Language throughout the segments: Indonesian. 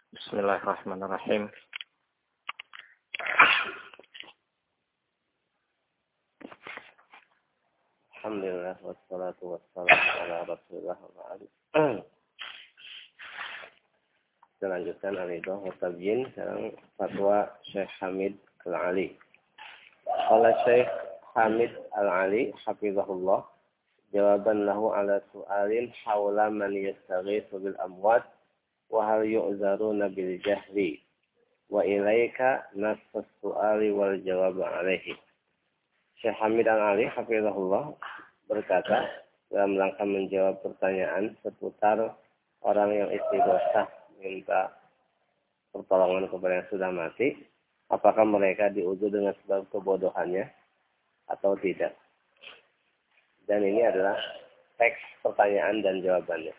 Bismillahirrahmanirrahim. Alhamdulillah wassalatu wassalamu ala Rasulillah wa alihi. Kita lanjutkan al-idah wa tabyin sekarang fatwa Syekh Hamid Al-Ali. Qala Syekh Hamid Al-Ali hafizahullah jawaban lahu ala su'alin hawla man yastaghitsu bil amwat wa hal yu'zaruna bil jahli wa ilaika nasfus su'ali wal jawab alaihi. Syekh Hamid Al-Ali hafizahullah berkata dalam rangka menjawab pertanyaan seputar orang yang istighosah minta pertolongan kepada yang sudah mati, apakah mereka diuji dengan sebab kebodohannya atau tidak. Dan ini adalah teks pertanyaan dan jawabannya.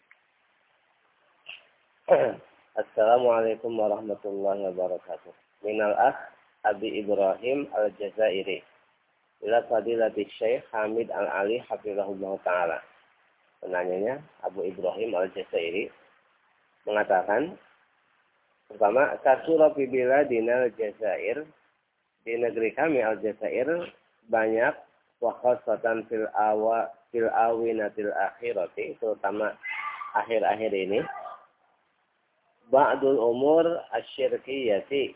Assalamualaikum warahmatullahi wabarakatuh. Minal akh Abi Ibrahim Al-Jazairi ila fadilati Syekh Hamid Al-Ali hafizahullah ta'ala. Penanyanya Abu Ibrahim Al-Jazairi mengatakan, pertama, kasura fi biladina Al-Jazair, di negeri kami Al-Jazair banyak wa khasatan fil awinatil akhirati, terutama akhir-akhir ini, ba'dul umur asyirkiyati,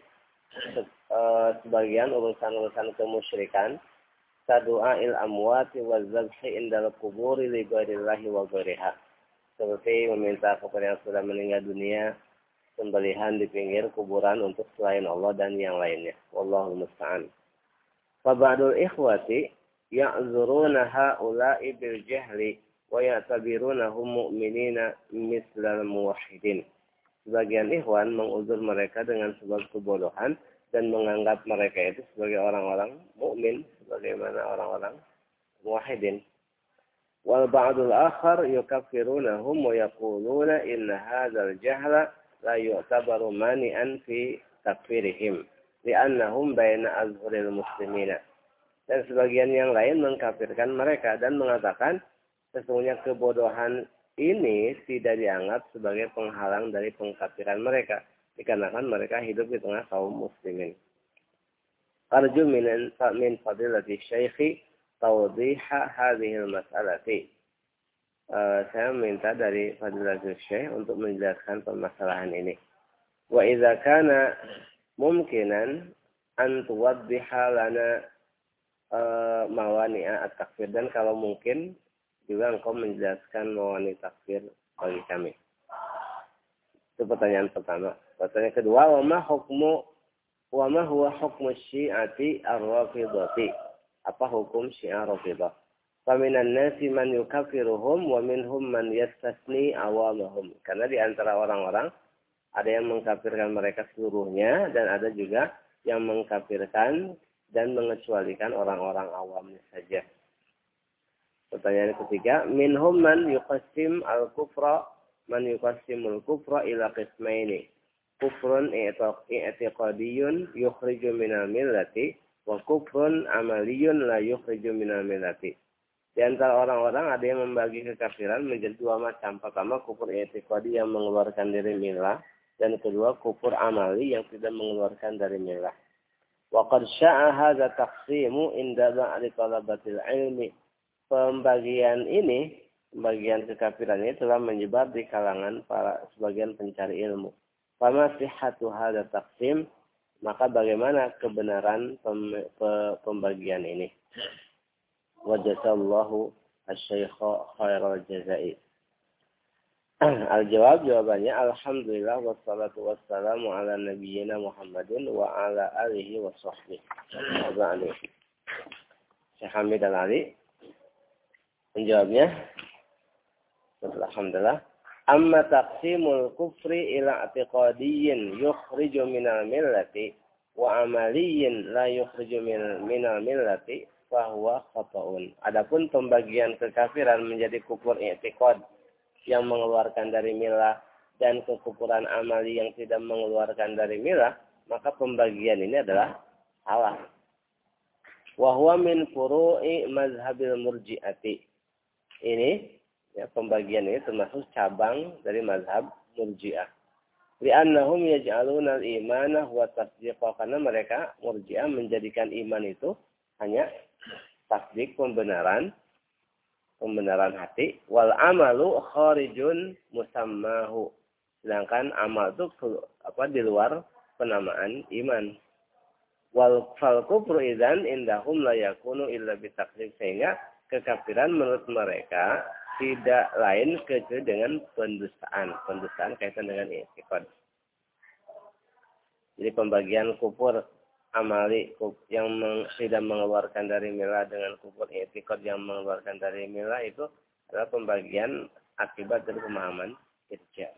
sebagian urusan-urusan kemusyrikan, sadu'a'il amwati wa zabhi indal kuburi li ghairillahi wa ghairiha, seperti meminta kepada yang sudah meninggal dunia sembelihan di pinggir kuburan untuk selain Allah dan yang lainnya. Wallahu musta'an. Fa ba'dul ikhwati ya'zuruna ha'ula'i bil jahli wa ya'tabirunahum mu'minina mislal muwahhidin. Sebagian ikhwan menguzur mereka dengan sebab kebodohan dan menganggap mereka itu sebagai orang-orang mukmin, sebagaimana orang-orang muwahhidin. Wal ba'dul akhar yukaffirunahum wa yaquluna inna hadzal jahla la yu'tabaru mani'an fi takfirihim li'annahum baina azhuril muslimina. Dan sebagian yang lain mengkafirkan mereka dan mengatakan sesungguhnya kebodohan ini tidak dianggap sebagai penghalang dari pengkafiran mereka dikarenakan mereka hidup di tengah kaum muslimin. Arju min fadilati syekhi tawdiha hadhil mas'alati. Saya minta dari fadilatul syekh untuk menjelaskan permasalahan ini. Wa idza kana mumkinan an tuwaddiha lana mawani'a at-takfir, dan kalau mungkin juga engkau menjelaskan mawani takfir bagi kami. Itu pertanyaan pertama. Pertanyaan kedua, wa ma huwa hukmu syi'ati ar-rafidhati? Apa hukum syiah Rafidah? Faminan nasi man yukaffiruhum wa minhum man yastasni awamahum. Karena di antara orang-orang ada yang mengkafirkan mereka seluruhnya dan ada juga yang mengkafirkan dan mengecualikan orang-orang awamnya saja. Pertanyaan ketiga, minhum man yuqassim al-kufra ila qismaini. Kufrun i'tiqadiyun yukhriju minal millati wa kufrun amaliyun la yukhriju minal millati. Di antara orang-orang ada yang membagi kekafiran menjadi dua macam. Pertama, kufur i'tiqadi yang mengeluarkan dari millah, dan kedua kufur amali yang tidak mengeluarkan dari millah. Wa qad sya'a hadza taqsimu inda ba'di talabatil ilmi. Pembagian kekafiran ini telah menyebar di kalangan para sebagian pencari ilmu. Fama sihhatu hadza taqsim, maka bagaimana kebenaran pembagian ini? Wa jazakallahu asy-syaikha khairal jazai. Al-jawab, jawabannya, alhamdulillah wassalatu wassalamu ala nabiyyina Muhammadin wa ala alihi wa sahbihi. Syekh Hamid Al-Ali menjawabnya, alhamdulillah, amma taqsimul kufri ila i'tiqadiyyin yukhriju minal millati wa amaliyyin la yukhriju minal millati fahuwa khata'un. Adapun pembagian kekafiran menjadi kufur i'tiqad yang mengeluarkan dari millah dan kekufuran amali yang tidak mengeluarkan dari millah, maka pembagian ini adalah salah. Wa huwa min furu'i mazhabil murji'ati. Ini ya, pembagian ini termasuk cabang dari mazhab Murji'ah. Li'annahum yaj'aluna al-imana huwa tasdiqa, karena mereka Murji'ah menjadikan iman itu hanya tasdik, pembenaran hati, wal amalu kharijun musammahu. Sedangkan amal itu di luar penamaan iman. Wal fal kufru idzan indahum la yakunu illa bitakdzib, sehingga kekafiran menurut mereka tidak lain kecuali dengan pendustaan kaitan dengan i'tiqad. Jadi pembagian kufur amali yang tidak mengeluarkan dari milah dengan kufur i'tiqad yang mengeluarkan dari milah itu adalah pembagian akibat dari pemahaman irja'.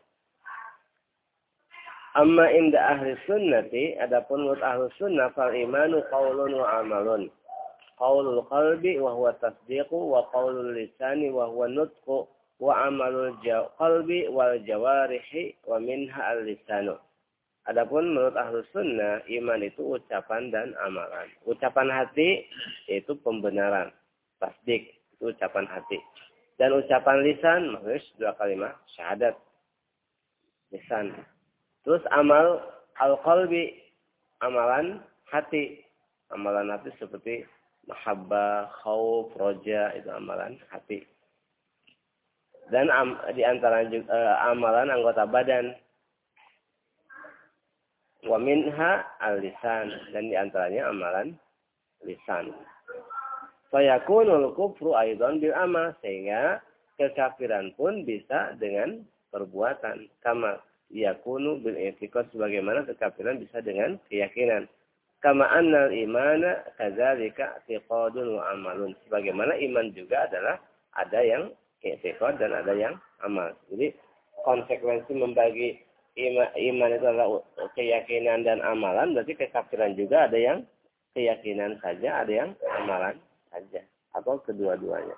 Amma inda ahli sunnati, adapun menurut ahli sunnah, fal imanu qaulun wa amalun. Qaulul qalbi wa huwa tasdiqu, wa qaulul lisani wa huwa nutqu, wa amalul qalbi wal jawarihi wa minha al-lisanu. Adapun menurut ahli sunnah, iman itu ucapan dan amalan. Ucapan hati yaitu pembenaran, tasdik itu ucapan hati. Dan ucapan lisan, maksudnya 2 kalimat syahadat, lisan. Terus amal al-qalbi, amalan hati. Amalan hati seperti mahabbah, khauf, roja, itu amalan hati. Dan di antara amalan anggota badan. Wa minha al-lisan, dan di antaranya amalan lisan. Fayakunul kufru aidan bil amal, sehingga kekafiran pun bisa dengan perbuatan. Kama yakunu bil i'tiqad, sebagaimana kekafiran bisa dengan keyakinan. Kama annal imana kadzalika i'tiqadun wa amalun, sebagaimana iman juga adalah ada yang i'tiqad dan ada yang amal. Jadi konsekuensi membagi iman itu adalah keyakinan dan amalan, berarti kekafiran juga ada yang keyakinan saja, ada yang amalan saja, atau kedua-duanya.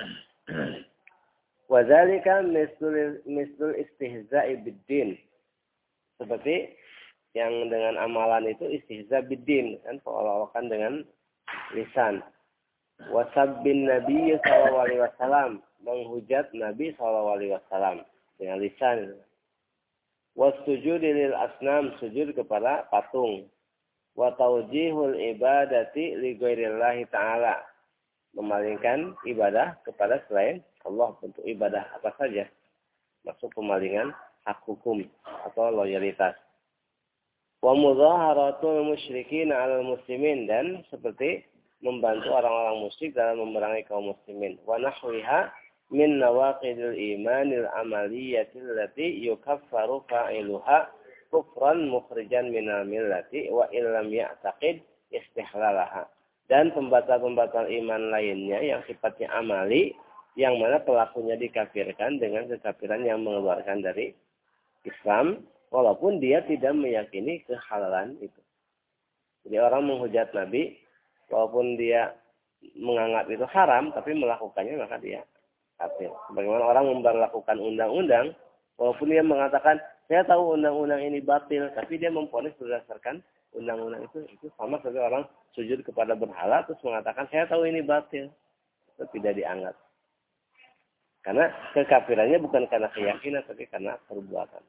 Wadzalika mislul istihza'i biddin. Seperti yang dengan amalan itu istihza biddin, kan seolah-olah dengan lisan. Wasabbin Nabi sallallahu alaihi wasallam, menghujat Nabi sallallahu alaihi wasallam dengan lisan. Wasujudi lil asnam, sujud kepada patung. Wa tawjihul ibadati li ghairillahi ta'ala, memalingkan ibadah kepada selain Allah. Bentuk ibadah apa saja masuk pemalingan hak hukum atau loyalitas. Wa mudhaharatul musyrikin 'alal muslimin, dan seperti membantu orang-orang musyrik dalam memerangi kaum muslimin. Wa nahwiha min nawaqidil imanil amaliyatil lati yukaffaru fa'iluha kufran mukhrijan minal millati wa illam ya'taqid istihlalaha. Dan pembatal-pembatal iman lainnya yang sifatnya amali, yang mana pelakunya dikafirkan dengan kekafiran yang mengeluarkan dari Islam, walaupun dia tidak meyakini kehalalan itu. Jadi orang menghujat Nabi, walaupun dia menganggap itu haram, tapi melakukannya, maka dia kafir. Bagaimana orang memperlakukan undang-undang, walaupun dia mengatakan, saya tahu undang-undang ini batil, tapi dia memponis berdasarkan undang-undang itu sama seperti orang sujud kepada berhala terus mengatakan saya tahu ini batil. Itu tidak dianggap. Karena kekafirannya bukan karena keyakinan tapi karena perbuatan.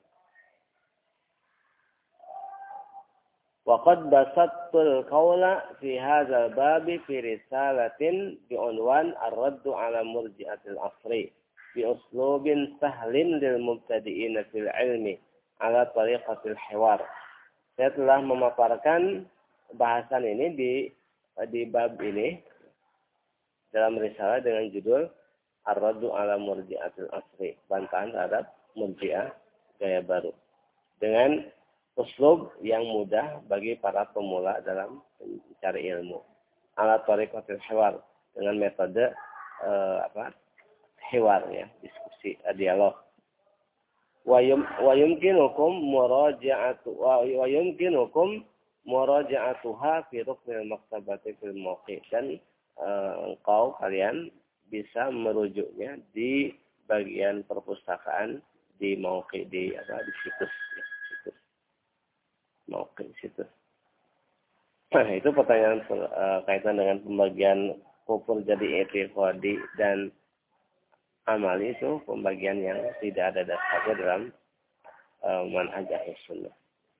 Waqad basattul qawla fi hadzal babi fi risalatin bi unwan ar-raddu 'ala murji'atil asri bi uslubin sahlin lil mubtadi'in fil 'ilmi 'ala tariqatil hiwar. Saya telah memaparkan bahasan ini di bab ini dalam risalah dengan judul Ar-Raddu 'ala Murji'atil Asri, bantahan terhadap Murji'ah gaya baru, dengan uslub yang mudah bagi para pemula dalam mencari ilmu. Ala tariqatil hiwar, dengan metode hiwar, ya, diskusi, dialog. Wa yumkinukum muraja'atuha fi ruknil maktabati fil mawqi', dan kalian bisa merujuknya di bagian perpustakaan di mawqi', di situs, ya, situs mawqi', situs. Nah, itu pertanyaan kaitan dengan pembagian kufur jadi i'tiqadi dan amali, itu pembagian yang tidak ada dasarnya dalam manhaj Ahlussunnah.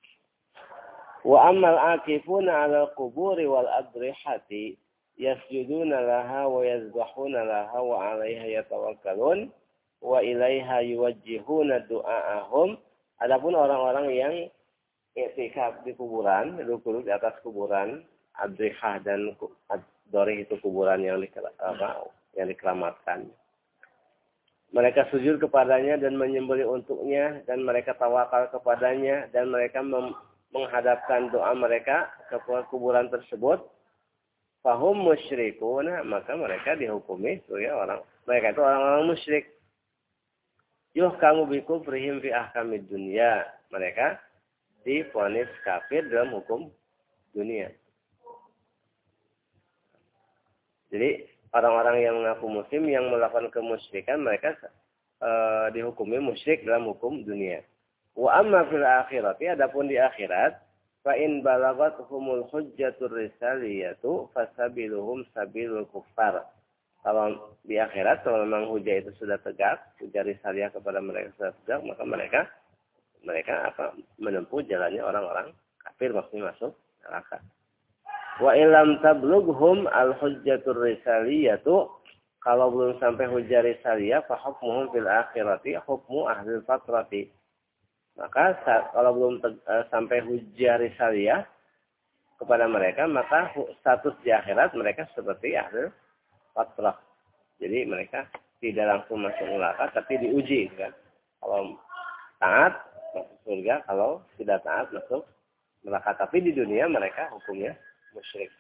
Wa ammal aqifuna 'ala al-quburi wal adrihati yasjuduna laha wa yazbahuna laha wa 'alaiha yatawakkalun wa ilaiha yuwajjihuna du'a'ahum. Adapun orang-orang yang i'tikaf di kuburan, duduk di atas kuburan, adrihah dan dorih itu kuburan yang dikeramatkan. Mereka sujud kepadanya dan menyembelih untuknya, dan mereka tawakal kepadanya, dan mereka menghadapkan doa mereka ke kuburan tersebut. Fahum musyrikuna, maka mereka dihukumi mereka itu orang-orang musyrik. Yuhkamu bi kufrihim fi ahkamid dunya. Mereka divonis kafir dalam hukum dunia. Jadi orang-orang yang mengaku muslim yang melakukan kemusyrikan mereka dihukumi musyrik dalam hukum dunia. Wa amma fil akhirati, adapun di akhirat, fa in balagathumul hujjatur risaliyatu fasabiluhum sabilul kuffar. Kalau di akhirat, kalau memang hujah itu sudah tegak, hujah risaliyah kepada mereka sudah tegak, maka mereka menempuh jalannya orang-orang kafir, maksudnya masuk neraka. Wa ilam tablughum al-hujjatur risaliyatu, kalau belum sampai hujjah risaliyah, fa hukmuhum fil akhirati hukmu ahli fatrati. Maka kalau belum sampai hujjah risaliyah kepada mereka, maka status di akhirat mereka seperti ahli fatrah. Jadi mereka tidak langsung masuk neraka, tapi diuji kan. Kalau taat masuk surga, kalau tidak taat masuk neraka. Tapi di dunia mereka hukumnya musyrik.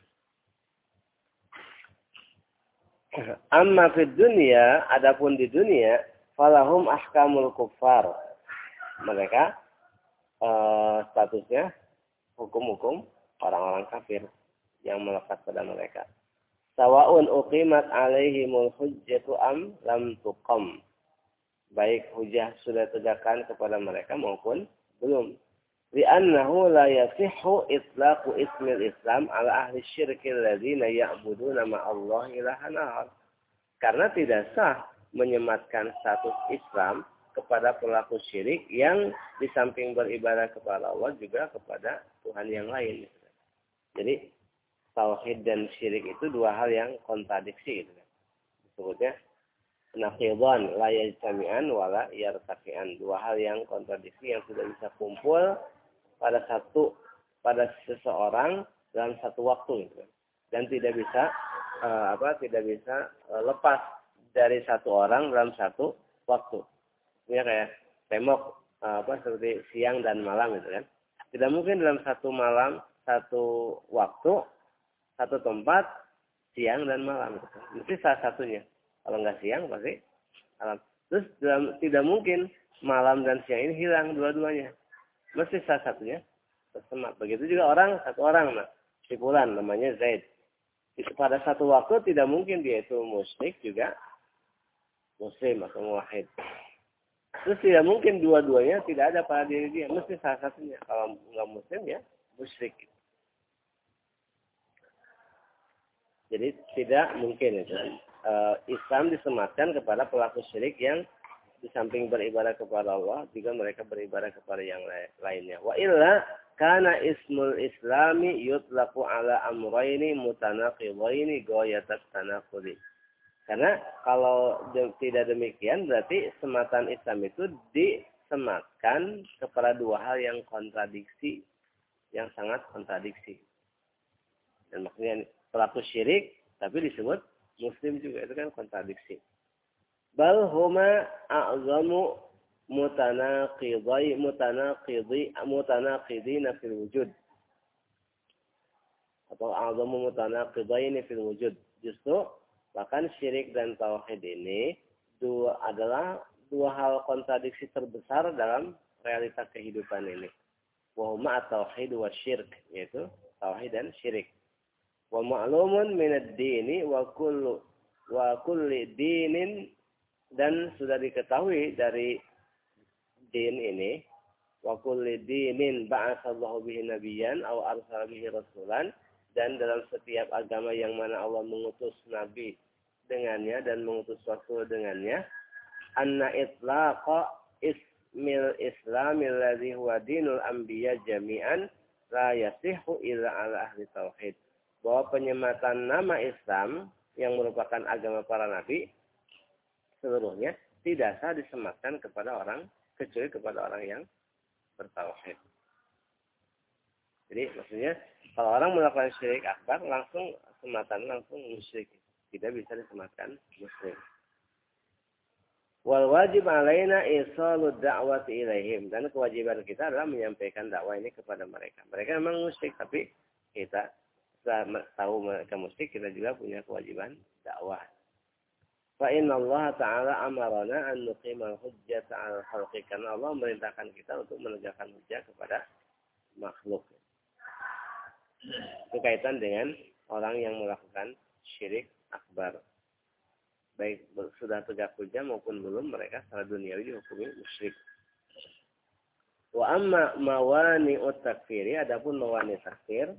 Amma fid dunya, adapun di dunia, falahum ahkamul kuffar. Mereka statusnya hukum-hukum orang-orang kafir yang melekat pada mereka. Sawa'un uqimat alaihimul hujjatu am lam tuqam. Baik hujjah sudah tegakkan kepada mereka maupun belum. Li'annahu la yasihhu itlaqu ismil Islam ala ahli syirkil ladzina ya'buduna ma'allahi ilahan akhar. Karena tidak sah menyematkan status Islam kepada pelaku syirik yang di samping beribadah kepada Allah juga kepada Tuhan yang lain. Jadi tauhid dan syirik itu dua hal yang kontradiksi gitu. Disebutnya naqidan la yajtami'an wa la yartaqi'an. Dua hal yang kontradiksi yang tidak bisa kumpul pada seseorang dalam satu waktu gitu. Dan tidak bisa lepas dari satu orang dalam satu waktu. Ini kayak tembok seperti siang dan malam gitu kan. Tidak mungkin dalam satu malam, satu waktu, satu tempat siang dan malam gitu. Mesti salah satunya. Kalau nggak siang pasti malam. Terus tidak mungkin malam dan siang ini hilang dua-duanya. Mesti salah satunya tersemat. Begitu juga satu orang, si fulan namanya Zaid. Pada satu waktu tidak mungkin dia itu musyrik juga muslim atau muwahhid. Terus tidak mungkin dua-duanya tidak ada pada diri dia. Mesti salah satunya. Kalau nggak muslim ya musyrik. Jadi tidak mungkin itu. Islam disematkan kepada pelaku syirik yang di samping beribadah kepada Allah, juga mereka beribadah kepada yang lainnya. Wa illa kana ismul islami yutlaqu ala amrayni mutanaqidaini ghayatat tanaqudi. Karena kalau tidak demikian berarti sematan Islam itu disematkan kepada dua hal yang kontradiksi, yang sangat kontradiksi. Dan maksudnya pelaku syirik tapi disebut muslim juga, itu kan kontradiksi. Bal huma a'zamu mutanaqidina fil wujud. Atau a'zamu mutanaqidaini fil wujud. Justru bahkan syirik dan tauhid ini adalah dua hal kontradiksi terbesar dalam realita kehidupan ini. Wa huma at-tauhid wa syirk, yaitu tauhid dan syirik. Wa ma'lumun min ad-dini wa kulli dinin, dan sudah diketahui dari din ini, wa kulli dinin ba'atsallahu bihi nabiyyan aw arsala bihi rasulan, dan dalam setiap agama yang mana Allah mengutus nabi dengannya dan mengutus rasul dengannya, anna itlaqa mil islamil ladzi huwa dinul anbiya jami'an la yasihhu illa ala ahli tauhid. Bahwa penyematan nama Islam yang merupakan agama para nabi seluruhnya tidak sah disematkan kepada orang kecuali kepada orang yang bertauhid. Jadi maksudnya kalau orang melakukan syirik akbar langsung sematan langsung musyrik, tidak bisa disematkan muslim. Wal wajib alaina isalud da'wati ilaihim, dan kewajiban kita adalah menyampaikan dakwah ini kepada mereka. Mereka memang musyrik, tapi kita tahu mereka musyrik, kita juga punya kewajiban dakwah. Fa inna Allah Ta'ala amarana an nuqimal hujjata 'alal khalqi, karena Allah memerintahkan kita untuk menegakkan hujjah kepada makhluk. Berkaitan dengan orang yang melakukan syirik akbar. Baik sudah tegak hujjah maupun belum, mereka secara duniawi dihukumi musyrik. Wa amma mawani'ut takfiri, adapun mawani takfir,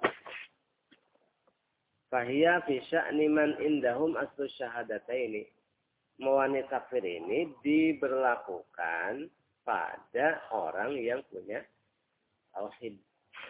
fahiya fi sya'ni man indahum aslu syahadataini. Mawani takfir ini diberlakukan pada orang yang punya tauhid.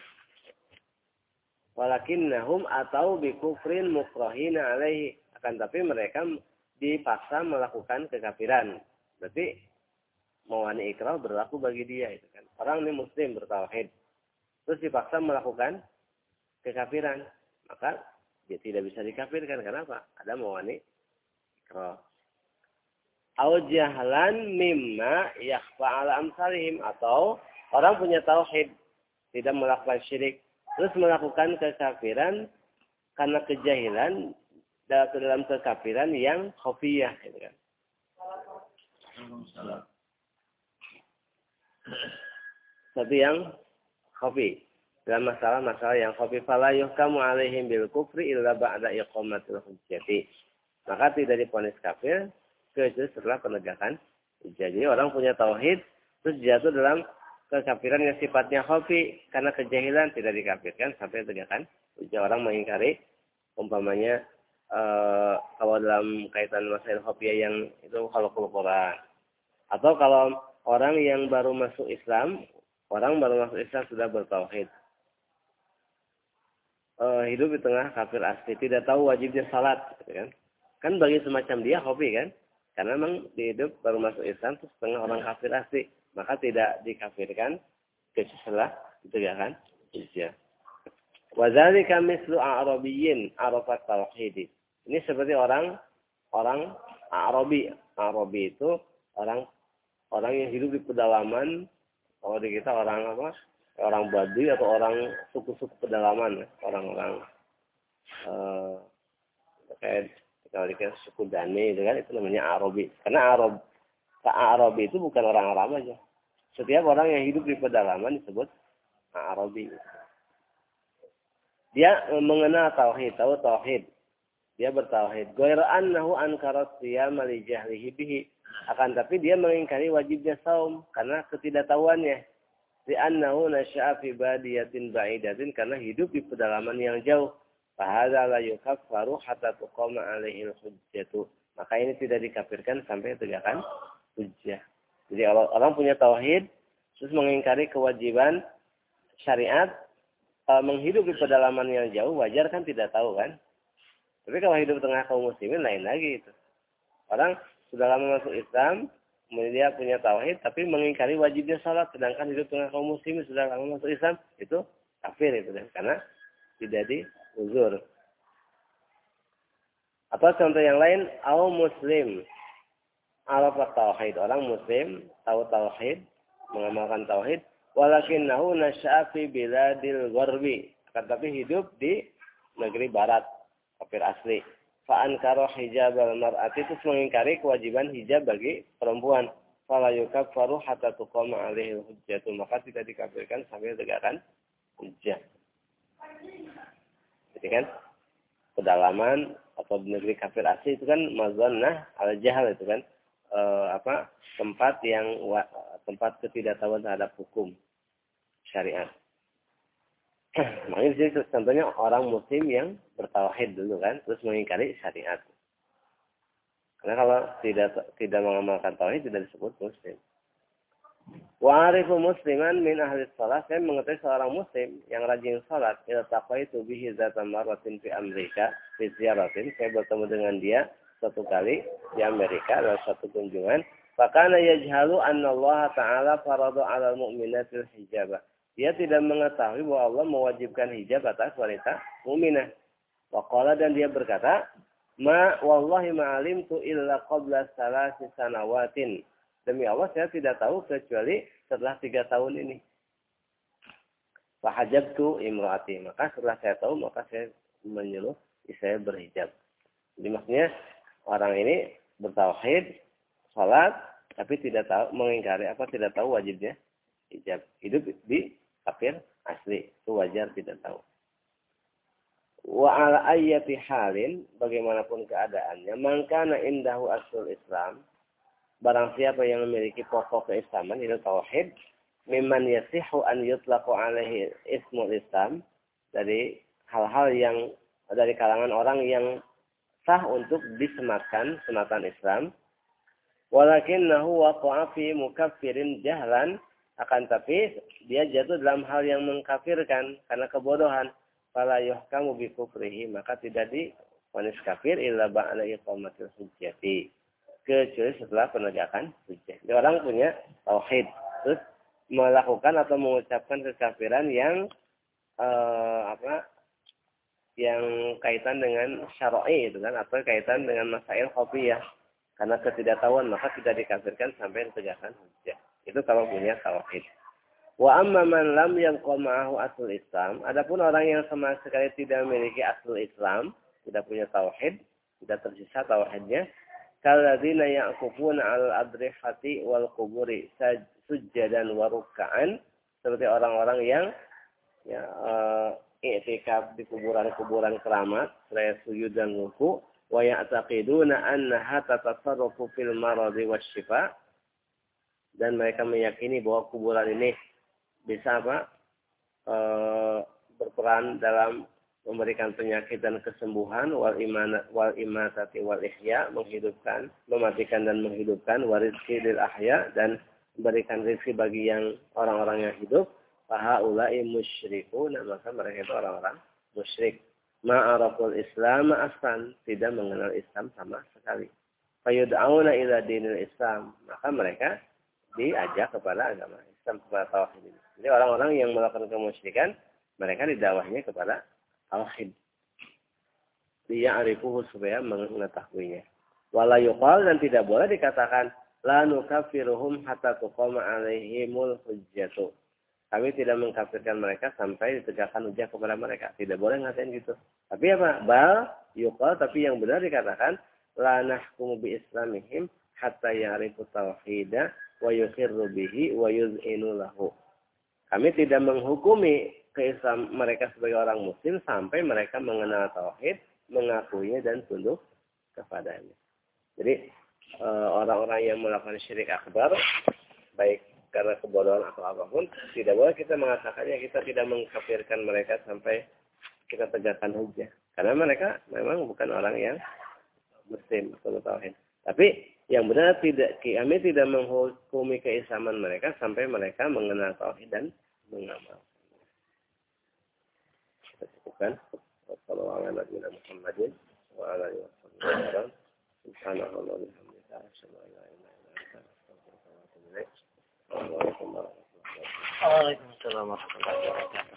Walakinnahum atau bi kufrin mukrahina alaihi, akan tapi mereka dipaksa melakukan kekafiran. Berarti mawani ikrah berlaku bagi dia itu kan. Orang ini muslim bertauhid, terus dipaksa melakukan kekafiran, maka dia tidak bisa dikafirkan. Kenapa? Ada mawani ikrah. Au jahlan mimma yakhfa ala amsalihim, atau orang punya tauhid, tidak melakukan syirik, terus melakukan kekafiran karena kejahilan dalam kekafiran yang khafiyah, gitu kan. Satu yang khafi, dalam masalah yang khafi, fala yuhkamu alaihim bil kufri illa ba'da iqamatil hujjati. Maka tidak divonis kafir kecuali setelah penegakan hujjah. Jadi orang punya tauhid terus jatuh dalam kekafiran yang sifatnya khafi karena kejahilan, tidak dikafirkan sampai tegakkan hujjah. Orang mengingkari umpamanya kalau dalam kaitan masalah khafiyah yang itu kalau Quran, atau kalau orang yang baru masuk Islam, sudah bertauhid, hidup di tengah kafir asli, tidak tahu wajibnya salat, gitu kan? Kan bagi semacam dia khafi kan, karena memang di hidup baru masuk Islam terus setengah orang kafir asli, maka tidak dikafirkan kecuali setelah ditegakkan hujjah. Wa dzalika mislu a'rabiyyin arafat tauhid. Ini seperti orang Arabi. Arabi itu orang yang hidup di pedalaman. Kalau di kita orang apa? Orang Baduy atau orang suku-suku pedalaman, orang-orang kayak kalau dikira suku Dani, itu kan, itu namanya Arabi. Karena Arabi itu bukan orang Arab aja. Setiap orang yang hidup di pedalaman disebut Arabi. Dia mengenal tauhid, tahu tauhid. Dia bertauhid. Ghairu annahu ankara siyama li jahlihi bihi. Akan tapi dia mengingkari wajibnya saum karena ketidaktahuannya. Li annahu nasya'a fi badiyatin ba'idatin, karena hidup di pedalaman yang jauh. Fa hadza la yukaffaru hatta tuqama 'alaihi al-hujjatu. Maka ini tidak dikafirkan sampai tegakkan hujjah. Jadi orang punya tauhid terus mengingkari kewajiban syariat, menghidup di pedalaman yang jauh, wajar kan, tidak tahu kan? Tapi kalau hidup tengah kaum muslimin lain lagi itu. Orang sudah lama masuk Islam, kemudian dia punya tauhid, tapi mengingkari wajibnya salat, sedangkan hidup tengah kaum muslimin sudah lama masuk Islam, itu kafir itu kan, karena tidak diuzur. Atau contoh yang lain, au muslim arafat tauhid, orang muslim tahu tauhid, mengamalkan tauhid, walakinnahu nasya'a fi biladil gharbi, tetapi hidup di negeri barat, kafir asli. Fa'ankara hijab al-mar'ati, itu mengingkari kewajiban hijab bagi perempuan. Fala yukaffaru hatta tuqama 'alaihi hujjatu, maka tidak dikafirkan sampai tegakkan hujjah. Jadi kan pedalaman atau negeri kafir asli itu kan mazannah al-jahl, itu kan tempat ketidaktahuan terhadap hukum syariat. Makanya di sini contohnya orang muslim yang bertauhid dulu kan, terus mengingkari syariat. Karena kalau tidak mengamalkan tauhid tidak disebut muslim. Wa arifu musliman min ahli shalah, saya mengetahui seorang muslim yang rajin salat, ila taqaitu bihi zata marratin fi Amerika, fi ziyaratin, saya bertemu dengan dia satu kali di Amerika dalam satu kunjungan. Fakana yajhalu anna Allah Ta'ala faradu 'alal mu'minatil hijab. Dia tidak mengetahui bahwa Allah mewajibkan hijab atas wanita mukminah. Waqala, dan dia berkata, ma wallahi ma'alimtu illa qabla salasi sanawatin. Demi Allah saya tidak tahu kecuali setelah 3 tahun ini. Fahajabtu imraati. Maka setelah saya tahu, maka saya menyuruh saya berhijab. Jadi maksudnya orang ini bertauhid, salat, tapi tidak tahu, mengingkari tidak tahu wajibnya hijab. Hidup di kafir asli, itu wajar tidak tahu. Wa ala ayyati halin, bagaimanapun keadaannya, man kana indahu aslul Islam, barang siapa yang memiliki pokok keislaman, yaitu tauhid, mimman yasihu an yutlaqu alaihi ismul Islam, dari hal-hal yang dari kalangan orang yang sah untuk disematkan sematan Islam. Walakinnahu waqa'a fi mukaffirin jahlan, akan tapi dia jatuh dalam hal yang mengkafirkan karena kebodohan. Fala yuhkamu bi kufrihi, maka tidak divonis kafir illa ba'da iqamatil hujjati, kecuali setelah penegakan hujjah. Jadi orang punya tauhid, terus melakukan atau mengucapkan kekafiran yang yang kaitan dengan syar'i itu kan, atau kaitan dengan masail khafiyah. Karena ketidaktahuan maka tidak dikafirkan sampai ditegakkan hujjah. Itu kalau punya tauhid. Wa amma man lam yanqul ma'ahu aslul Islam, adapun orang yang sama sekali tidak memiliki aslul Islam, tidak punya tauhid, tidak tersisa tauhidnya, kalladzina ya'kufuna 'alal adrihati wal quburi sujjadan wa ruk'an, seperti orang-orang yang i'tikaf di kuburan-kuburan keramat, seraya sujud dan ruku', wa ya'taqiduna annaha tatasarrafu fil maradi wasyifa, dan mereka meyakini bahwa kuburan ini bisa berperan dalam memberikan penyakit dan kesembuhan, wal imatati wal ihya, menghidupkan, mematikan dan menghidupkan, warizki lil ahya, dan memberikan rezeki bagi yang orang-orang yang hidup. Fahaulai musyrikun, maka mereka itu orang-orang musyrik. Ma'araful Islam aslan, tidak mengenal Islam sama sekali. Fayud'auna ila dinil Islam, maka mereka diajak kepada agama Islam, kepada tauhid. Jadi orang-orang yang melakukan kemusyrikan, mereka didakwahnya kepada tauhid. Dia arifuhu, supaya mengetahuinya. Wala yuqal, dan tidak boleh dikatakan la nukaffiruhum hatta tuqama alaihimul hujjatu. Kami tidak mengkafirkan mereka sampai ditegakkan hujjah kepada mereka. Tidak boleh ngatain gitu. Tapi apa? Bal yuqal, tapi yang benar dikatakan la nahkumu bi islamihim hatta ya'rifu tauhida wa yukhirru bihi wa yuz'inu lahu. Kami tidak menghukumi keislam mereka sebagai orang muslim sampai mereka mengenal tauhid, mengakuinya dan tunduk kepadanya. Jadi orang-orang yang melakukan syirik akbar, baik karena kebodohan atau apapun, tidak boleh kita mengatakannya, kita tidak mengkafirkan mereka sampai kita tegakkan hujjah. Karena mereka memang bukan orang yang muslim atau tauhid. Tapi yang benar kami tidak menghukumi keislaman mereka sampai mereka mengenal tauhid dan mengamal. Kita cukupkan. Wassalamualaikum warahmatullahi wabarakatuh. Subhanallah wa bihamdihi, asyhadu an la ilaha illa anta, astaghfiruka wa atubu ilaik. Waalaikumsalam warahmatullahi wabarakatuh.